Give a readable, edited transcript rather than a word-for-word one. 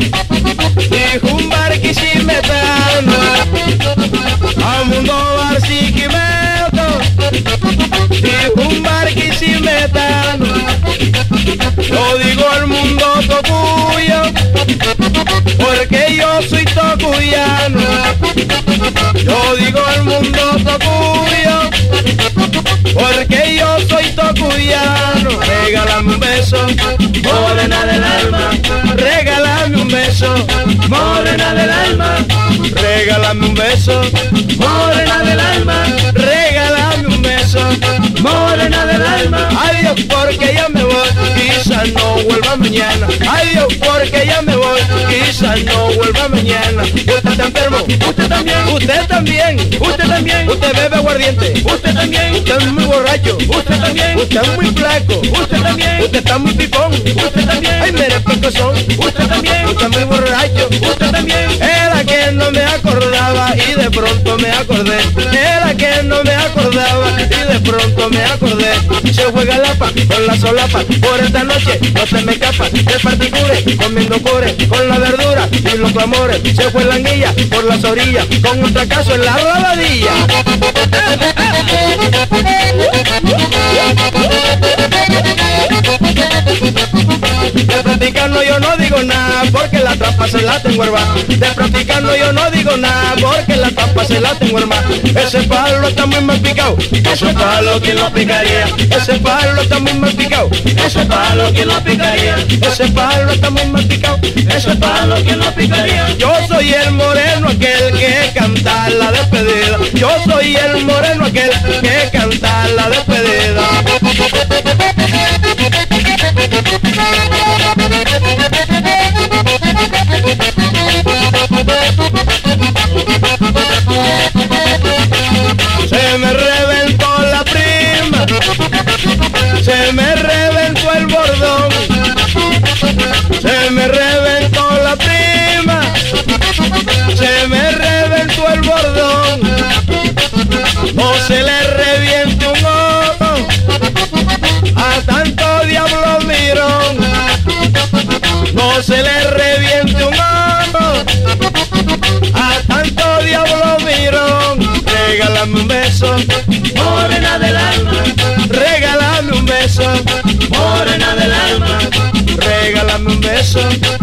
Dijo un barquisimetano, a mundo barquisimeto. Dijo un barquisimetano, yo digo al mundo tocuyo, porque yo soy tocuyano. Yo digo al mundo tocuyo, porque yo soy tocuyano. Regálame un beso, morena del alma. Regálame un beso, morena del alma. Regálame un beso, morena del alma. Regálame un beso, morena del alma. Adiós porque ya me voy, quizás no vuelva mañana. Adiós porque ya me voy, quizás no vuelva mañana. Usted está enfermo, usted también, usted también, usted también. Usted bebe aguardiente, usted también. Usted es muy borracho, usted también. Usted es muy flaco, usted también. Usted está muy picón, usted también. Ay, mire picosón, usted también. Usted es muy borracho, usted también. Era que no me acordaba y de pronto me acordé. Era que no me acordaba y de pronto me acordé. Se juega la paz con la solapa, por esta noche no se me escapa. De particure, comiendo core, con la verdura y los amores. Se fue la anguilla por las orillas, con un fracaso en la rabadilla. De practicando yo no digo nada, porque la trampa se la tengo hermana. De practicando yo no digo nada, porque la trampa se la tengo hermana. Ese palo está muy mal picado, ese palo que lo picaría. Ese palo está muy mal picado, ese palo que lo picaría. Ese palo está muy mal picado, ese palo que lo picaría. Yo soy el moreno aquel que canta la despedida. Yo soy el moreno aquel que canta la despedida. Se me reventó la prima, se me reventó el bordón, se me reventó la prima, se me reventó el bordón. No se le reviente un ojo a tanto diablo mirón. No se le reviente un ojo a tanto diablo mirón. Regálame un beso, morena del alma. Regálame un beso, morena del alma. Regálame un beso,